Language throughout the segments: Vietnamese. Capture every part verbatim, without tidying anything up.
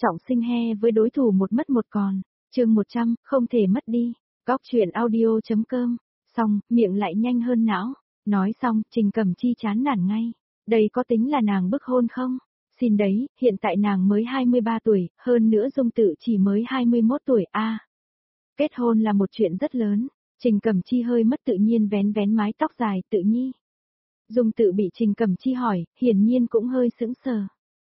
trọng sinh he với đối thủ một mất một còn. Chương một trăm, không thể mất đi. Góc truyện audio.com. Xong, miệng lại nhanh hơn não. Nói xong, Trình Cẩm Chi chán nản ngay. Đây có tính là nàng bức hôn không? Xin đấy, hiện tại nàng mới hai mươi ba tuổi, hơn nữa Dung Tự chỉ mới hai mươi mốt tuổi a. À, kết hôn là một chuyện rất lớn. Trình Cẩm Chi hơi mất tự nhiên vén vén mái tóc dài, Tự Nhi. Dung Tự bị Trình Cẩm Chi hỏi, hiển nhiên cũng hơi sững sờ.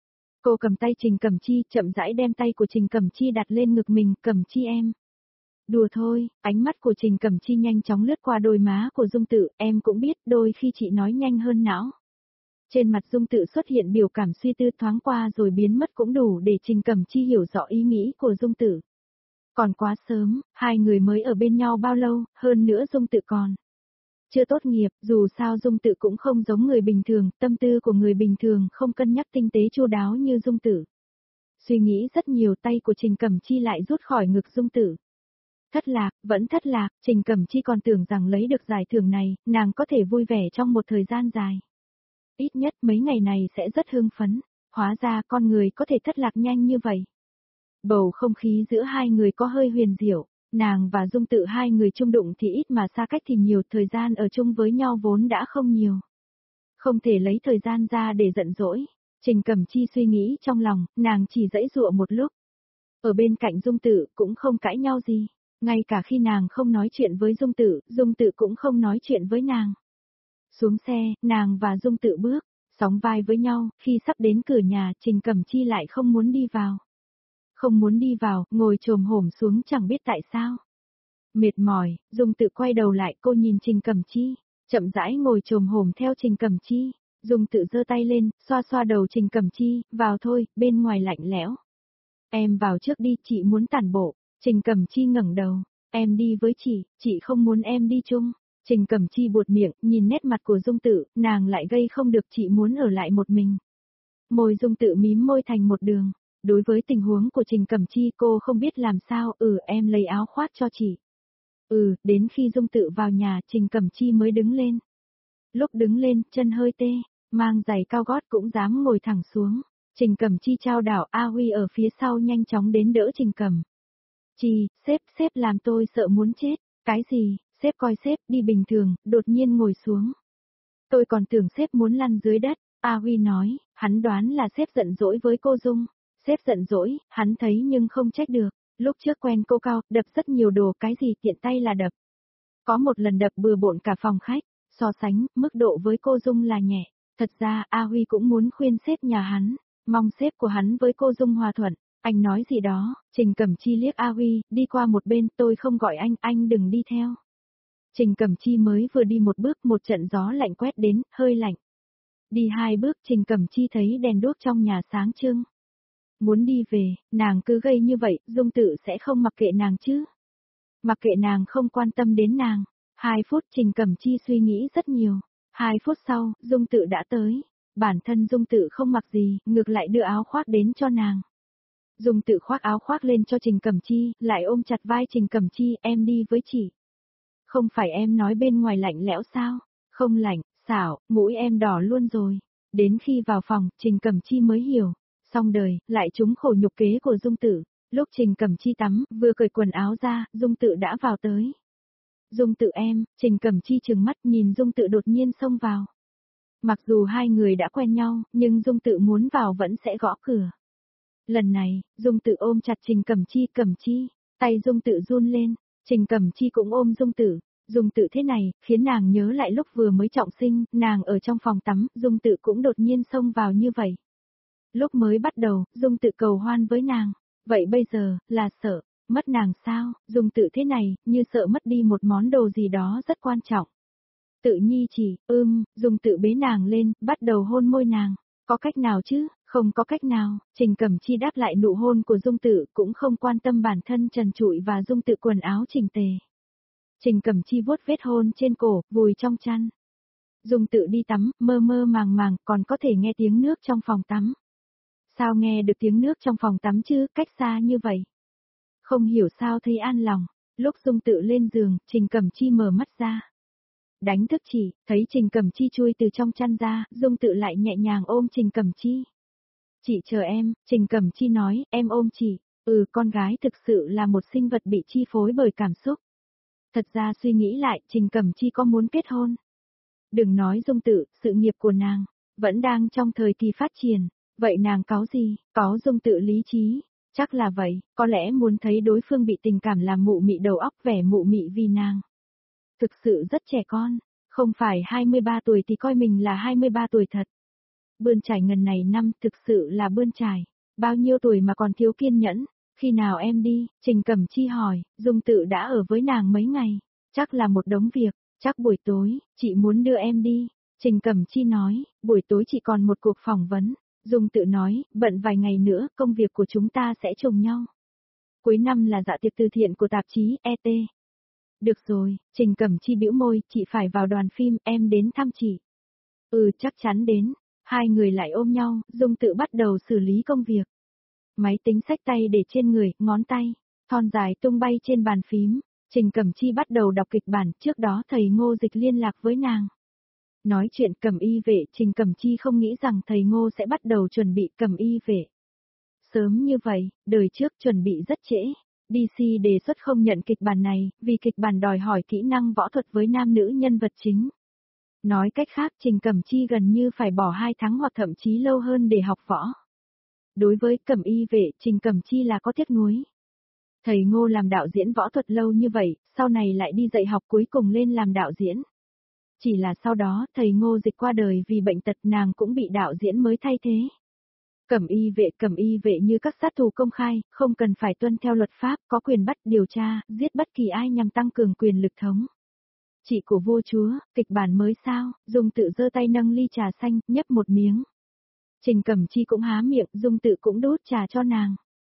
Cô cầm tay Trình Cẩm Chi, chậm rãi đem tay của Trình Cẩm Chi đặt lên ngực mình, Cẩm Chi em. Đùa thôi, ánh mắt của Trình Cẩm Chi nhanh chóng lướt qua đôi má của Dung Tự, em cũng biết đôi khi chị nói nhanh hơn não. Trên mặt Dung Tự xuất hiện biểu cảm suy tư thoáng qua rồi biến mất cũng đủ để Trình Cẩm Chi hiểu rõ ý nghĩ của Dung Tự. Còn quá sớm, hai người mới ở bên nhau bao lâu, hơn nữa Dung Tự còn chưa tốt nghiệp, dù sao Dung Tự cũng không giống người bình thường, tâm tư của người bình thường không cân nhắc tinh tế chu đáo như Dung Tự. Suy nghĩ rất nhiều, tay của Trình Cẩm Chi lại rút khỏi ngực Dung Tự. Thất lạc, vẫn thất lạc, Trình Cẩm Chi còn tưởng rằng lấy được giải thưởng này, nàng có thể vui vẻ trong một thời gian dài. Ít nhất mấy ngày này sẽ rất hưng phấn, hóa ra con người có thể thất lạc nhanh như vậy. Bầu không khí giữa hai người có hơi huyền diệu, nàng và Dung Tự hai người chung đụng thì ít mà xa cách thì nhiều, thời gian ở chung với nhau vốn đã không nhiều. Không thể lấy thời gian ra để giận dỗi, Trình Cẩm Chi suy nghĩ trong lòng, nàng chỉ giãy giụa một lúc. Ở bên cạnh Dung Tự cũng không cãi nhau gì, ngay cả khi nàng không nói chuyện với Dung Tự, Dung Tự cũng không nói chuyện với nàng. Xuống xe, nàng và Dung Tự bước, sóng vai với nhau, khi sắp đến cửa nhà, Trình Cẩm Chi lại không muốn đi vào. Không muốn đi vào, ngồi chồm hổm xuống chẳng biết tại sao. Mệt mỏi, Dung Tự quay đầu lại, cô nhìn Trình Cẩm Chi, chậm rãi ngồi chồm hổm theo Trình Cẩm Chi. Dung Tự giơ tay lên, xoa xoa đầu Trình Cẩm Chi, vào thôi, bên ngoài lạnh lẽo. Em vào trước đi, chị muốn tản bộ. Trình Cẩm Chi ngẩng đầu, em đi với chị, chị không muốn em đi chung. Trình Cẩm Chi buột miệng, nhìn nét mặt của Dung Tự, nàng lại gây không được, chị muốn ở lại một mình. Môi Dung Tự mím môi thành một đường. Đối với tình huống của Trình Cẩm Chi cô không biết làm sao, ừ em lấy áo khoác cho chị. Ừ, đến khi Dung Tự vào nhà, Trình Cẩm Chi mới đứng lên. Lúc đứng lên, chân hơi tê, mang giày cao gót cũng dám ngồi thẳng xuống. Trình Cẩm Chi trao đảo, A Huy ở phía sau nhanh chóng đến đỡ Trình Cẩm Chi, sếp, sếp làm tôi sợ muốn chết. Cái gì, sếp coi sếp đi bình thường, đột nhiên ngồi xuống. Tôi còn tưởng sếp muốn lăn dưới đất, A Huy nói, hắn đoán là sếp giận dỗi với cô Dung. Sếp giận dỗi, hắn thấy nhưng không trách được. Lúc trước quen cô Cao, đập rất nhiều đồ, cái gì tiện tay là đập. Có một lần đập bừa bộn cả phòng khách, so sánh, mức độ với cô Dung là nhẹ. Thật ra, A Huy cũng muốn khuyên sếp nhà hắn, mong sếp của hắn với cô Dung hòa thuận. Anh nói gì đó, Trình Cẩm Chi liếc A Huy, đi qua một bên, tôi không gọi anh, anh đừng đi theo. Trình Cẩm Chi mới vừa đi một bước, một trận gió lạnh quét đến, hơi lạnh. Đi hai bước, Trình Cẩm Chi thấy đèn đuốc trong nhà sáng trưng. Muốn đi về, nàng cứ gây như vậy, Dung Tự sẽ không mặc kệ nàng chứ. Mặc kệ nàng không quan tâm đến nàng. Hai phút Trình Cẩm Chi suy nghĩ rất nhiều. Hai phút sau, Dung Tự đã tới. Bản thân Dung Tự không mặc gì, ngược lại đưa áo khoác đến cho nàng. Dung Tự khoác áo khoác lên cho Trình Cẩm Chi, lại ôm chặt vai Trình Cẩm Chi, em đi với chị. Không phải em nói bên ngoài lạnh lẽo sao? Không lạnh, xảo, mũi em đỏ luôn rồi. Đến khi vào phòng, Trình Cẩm Chi mới hiểu. Xong đời, lại trúng khổ nhục kế của Dung Tự. Lúc Trình Cẩm Chi tắm, vừa cởi quần áo ra, Dung Tự đã vào tới. Dung Tự em, Trình Cẩm Chi trừng mắt nhìn Dung Tự đột nhiên xông vào. Mặc dù hai người đã quen nhau, nhưng Dung Tự muốn vào vẫn sẽ gõ cửa. Lần này, Dung Tự ôm chặt Trình Cẩm Chi, Cẩm Chi, tay Dung Tự run lên, Trình Cẩm Chi cũng ôm Dung Tự. Dung Tự thế này, khiến nàng nhớ lại lúc vừa mới trọng sinh, nàng ở trong phòng tắm, Dung Tự cũng đột nhiên xông vào như vậy. Lúc mới bắt đầu, Dung Tự cầu hoan với nàng, vậy bây giờ, là sợ, mất nàng sao, Dung Tự thế này, như sợ mất đi một món đồ gì đó rất quan trọng. Tự Nhi chỉ, ưm, Dung Tự bế nàng lên, bắt đầu hôn môi nàng, có cách nào chứ, không có cách nào, Trình Cẩm Chi đáp lại nụ hôn của Dung Tự, cũng không quan tâm bản thân trần trụi và Dung Tự quần áo chỉnh tề. Trình Cẩm Chi vuốt vết hôn trên cổ, vùi trong chăn. Dung Tự đi tắm, mơ mơ màng màng, còn có thể nghe tiếng nước trong phòng tắm. Sao nghe được tiếng nước trong phòng tắm chứ, cách xa như vậy? Không hiểu sao thấy an lòng. Lúc Dung Tự lên giường, Trình Cẩm Chi mở mắt ra. Đánh thức chị, thấy Trình Cẩm Chi chui từ trong chăn ra, Dung Tự lại nhẹ nhàng ôm Trình Cẩm Chi. Chị chờ em, Trình Cẩm Chi nói, em ôm chị. Ừ, con gái thực sự là một sinh vật bị chi phối bởi cảm xúc. Thật ra suy nghĩ lại, Trình Cẩm Chi có muốn kết hôn. Đừng nói Dung Tự, sự nghiệp của nàng vẫn đang trong thời kỳ phát triển. Vậy nàng có gì? Có Dung Tự lý trí. Chắc là vậy, có lẽ muốn thấy đối phương bị tình cảm làm mụ mị đầu óc vẻ mụ mị vì nàng. Thực sự rất trẻ con, không phải hai mươi ba tuổi thì coi mình là hai mươi ba tuổi thật. Bươn trải ngần này năm thực sự là bươn trải. Bao nhiêu tuổi mà còn thiếu kiên nhẫn, khi nào em đi, Trình Cẩm Chi hỏi, Dung Tự đã ở với nàng mấy ngày, chắc là một đống việc, chắc buổi tối, chị muốn đưa em đi. Trình Cẩm Chi nói, buổi tối chị còn một cuộc phỏng vấn. Dung Tự nói, bận vài ngày nữa, công việc của chúng ta sẽ trùng nhau. Cuối năm là dạ tiệc từ thiện của tạp chí e tê. Được rồi, Trình Cẩm Chi bĩu môi, chị phải vào đoàn phim, em đến thăm chị. Ừ, chắc chắn đến. Hai người lại ôm nhau, Dung Tự bắt đầu xử lý công việc. Máy tính xách tay để trên người, ngón tay, thon dài tung bay trên bàn phím. Trình Cẩm Chi bắt đầu đọc kịch bản, trước đó thầy Ngô Dịch liên lạc với nàng. Nói chuyện cầm y vệ, Trình Cẩm Chi không nghĩ rằng thầy Ngô sẽ bắt đầu chuẩn bị cầm y vệ. Sớm như vậy, đời trước chuẩn bị rất trễ. đê xê đề xuất không nhận kịch bản này, vì kịch bản đòi hỏi kỹ năng võ thuật với nam nữ nhân vật chính. Nói cách khác, Trình Cẩm Chi gần như phải bỏ hai tháng hoặc thậm chí lâu hơn để học võ. Đối với cầm y vệ, Trình Cẩm Chi là có tiếc nuối. Thầy Ngô làm đạo diễn võ thuật lâu như vậy, sau này lại đi dạy học cuối cùng lên làm đạo diễn. Chỉ là sau đó, thầy Ngô Dịch qua đời vì bệnh tật, nàng cũng bị đạo diễn mới thay thế. Cẩm y vệ cẩm y vệ như các sát thủ công khai, không cần phải tuân theo luật pháp, có quyền bắt, điều tra, giết bất kỳ ai nhằm tăng cường quyền lực thống. Chị của vua chúa, kịch bản mới sao? Dung Tự giơ tay nâng ly trà xanh, nhấp một miếng. Trình Cẩm Chi cũng há miệng, Dung Tự cũng đút trà cho nàng.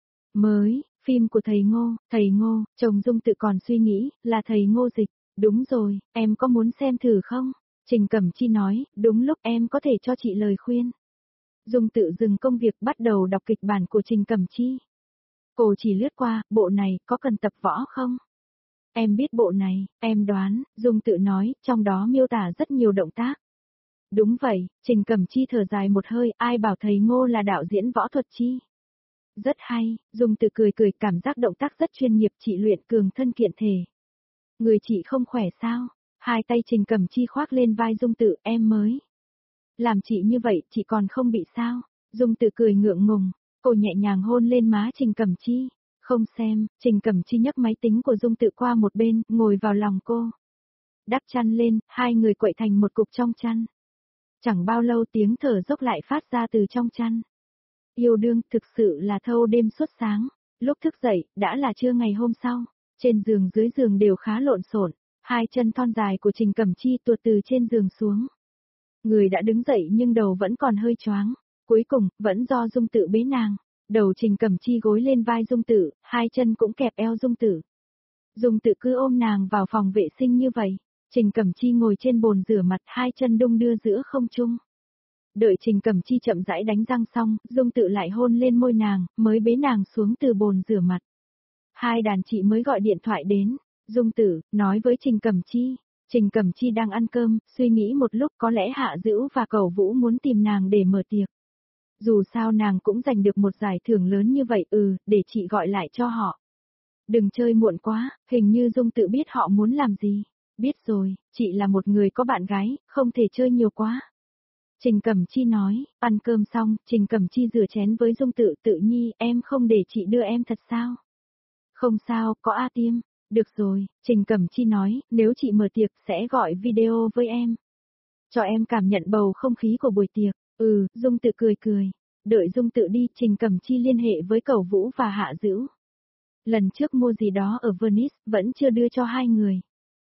Mới, phim của thầy Ngô, thầy Ngô, chồng Dung Tự còn suy nghĩ, là thầy Ngô Dịch. Đúng rồi, em có muốn xem thử không? Trình Cẩm Chi nói, đúng lúc em có thể cho chị lời khuyên. Dung Tự dừng công việc bắt đầu đọc kịch bản của Trình Cẩm Chi. Cô chỉ lướt qua, bộ này có cần tập võ không? Em biết bộ này, em đoán, Dung Tự nói, trong đó miêu tả rất nhiều động tác. Đúng vậy, Trình Cẩm Chi thở dài một hơi, ai bảo thầy Ngô là đạo diễn võ thuật chi? Rất hay, Dung Tự cười cười, cảm giác động tác rất chuyên nghiệp, chị luyện cường thân kiện thể. Người chị không khỏe sao? Hai tay Trình Cẩm Chi khoác lên vai Dung Tự, em mới. Làm chị như vậy, chị còn không bị sao? Dung Tự cười ngượng ngùng, cô nhẹ nhàng hôn lên má Trình Cẩm Chi. Không xem, Trình Cẩm Chi nhấc máy tính của Dung Tự qua một bên, ngồi vào lòng cô. Đắp chăn lên, hai người quậy thành một cục trong chăn. Chẳng bao lâu tiếng thở dốc lại phát ra từ trong chăn. Yêu đương thực sự là thâu đêm suốt sáng. Lúc thức dậy, đã là trưa ngày hôm sau. Trên giường dưới giường đều khá lộn xộn. Hai chân thon dài của Trình Cẩm Chi tuột từ trên giường xuống. Người đã đứng dậy nhưng đầu vẫn còn hơi choáng. Cuối cùng, vẫn do Dung Tự bế nàng. Đầu Trình Cẩm Chi gối lên vai Dung Tự, hai chân cũng kẹp eo Dung Tự. Dung Tự cứ ôm nàng vào phòng vệ sinh như vậy. Trình Cẩm Chi ngồi trên bồn rửa mặt, hai chân đung đưa giữa không trung. Đợi Trình Cẩm Chi chậm rãi đánh răng xong, Dung Tự lại hôn lên môi nàng, mới bế nàng xuống từ bồn rửa mặt. Hai đàn chị mới gọi điện thoại đến. Dung Tự nói với Trình Cẩm Chi. Trình Cẩm Chi đang ăn cơm, suy nghĩ một lúc có lẽ Hạ Dữu và Cẩu Vũ muốn tìm nàng để mở tiệc. Dù sao nàng cũng giành được một giải thưởng lớn như vậy, ừ, để chị gọi lại cho họ. Đừng chơi muộn quá, hình như Dung Tự biết họ muốn làm gì. Biết rồi, chị là một người có bạn gái, không thể chơi nhiều quá. Trình Cẩm Chi nói, ăn cơm xong, Trình Cẩm Chi rửa chén với Dung Tự, Tự nhi, em không để chị đưa em thật sao? Không sao, có A Tiêm. Được rồi, Trình Cẩm Chi nói, nếu chị mở tiệc, sẽ gọi video với em. Cho em cảm nhận bầu không khí của buổi tiệc. Ừ, Dung Tự cười cười. Đợi Dung Tự đi, Trình Cẩm Chi liên hệ với Cẩu Vũ và Hạ Dữu. Lần trước mua gì đó ở Venice, vẫn chưa đưa cho hai người.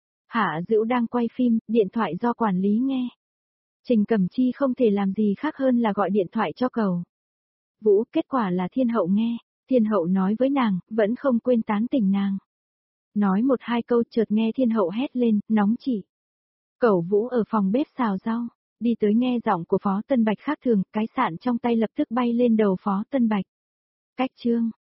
Hạ Dữu đang quay phim, điện thoại do quản lý nghe. Trình Cẩm Chi không thể làm gì khác hơn là gọi điện thoại cho Cẩu Vũ, kết quả là Thiên Hậu nghe. Thiên Hậu nói với nàng, vẫn không quên tán tỉnh nàng. Nói một hai câu chợt nghe Thiên Hậu hét lên, nóng chỉ. Cẩu Vũ ở phòng bếp xào rau, đi tới nghe giọng của Phó Tân Bạch khác thường, cái sạn trong tay lập tức bay lên đầu Phó Tân Bạch. Cách chương